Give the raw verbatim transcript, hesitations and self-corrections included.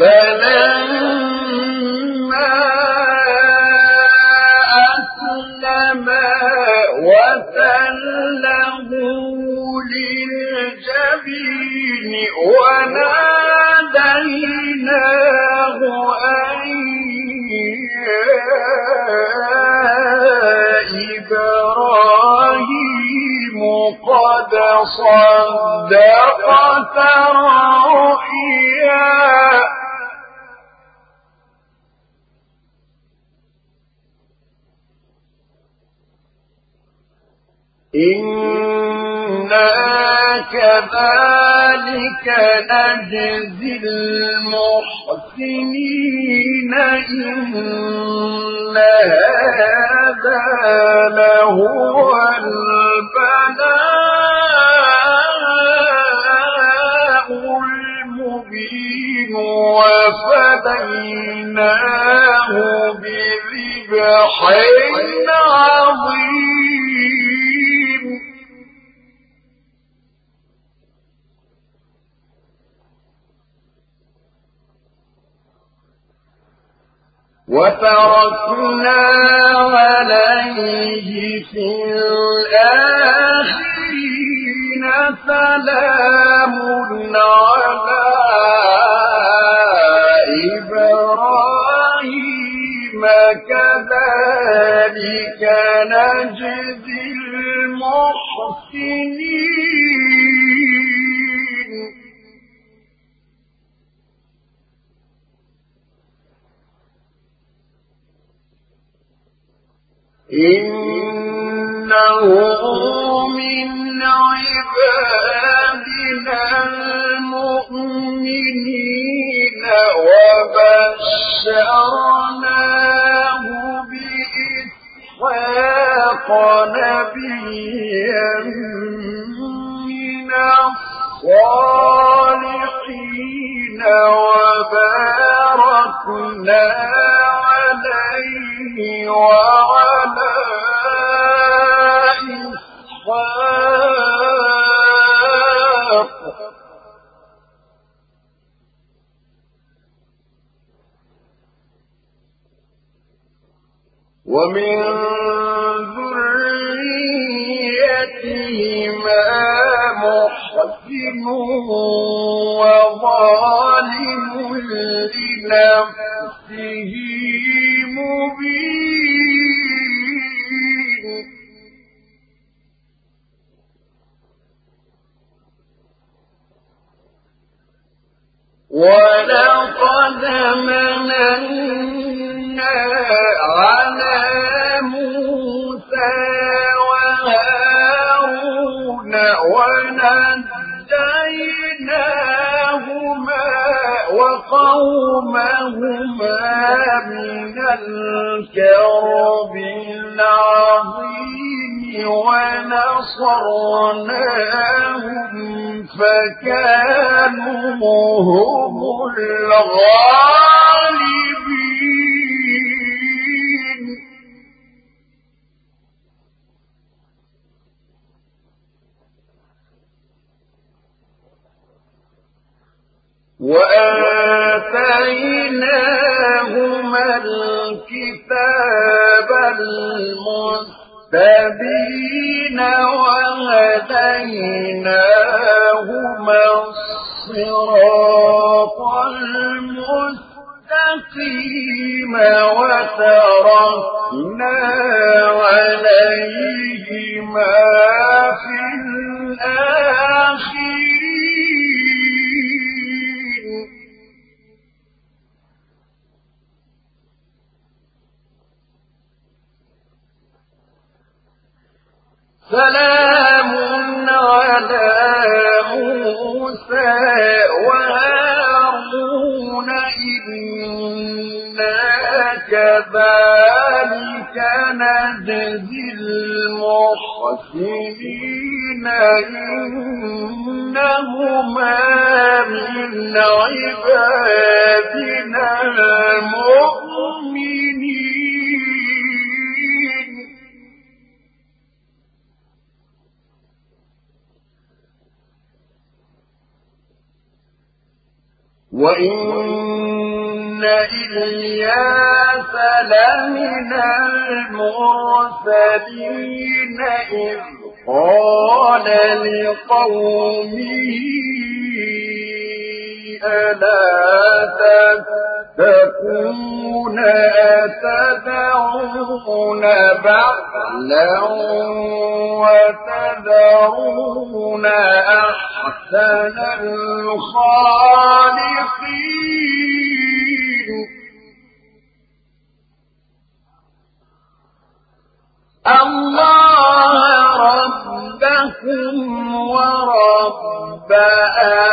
فلما أسلما وتله للجبين وناديناه أن يا إبراهيم قد صدقت الرؤيا إنا كذلك نجزي المحسنين إن هذا لهو البلاء المبين وفديناه بذبح عظيم وتركنا عليه في الآخرين سلام على إبراهيم كذلك نجزي المحسنين إنه من عبادنا المؤمنين وبشرناه بإسحاق نبيا من الصالحين وباركنا عليه وعلى إسحاق ومن ذريتهما محسن وظالم لنفسه مبين ولقد مننا على موسى وهارون ونجيناهما وقومهما من الكرب العظيم ونصرناهم فكانوا هم الغالبين وآتيناهما الكتاب المستبين وهديناهما الصراط المستقيم وتركنا عليهما في الآخرين سلام على موسى وهارون إنا كذلك نجزي المحسنين إنهما من عبادنا المؤمنين وإن إلياس لمن المرسلين إذ قال لقومه ألا تتقون أتدعون بعلا وتذرون أحسن الخالقين الله ربكم ورب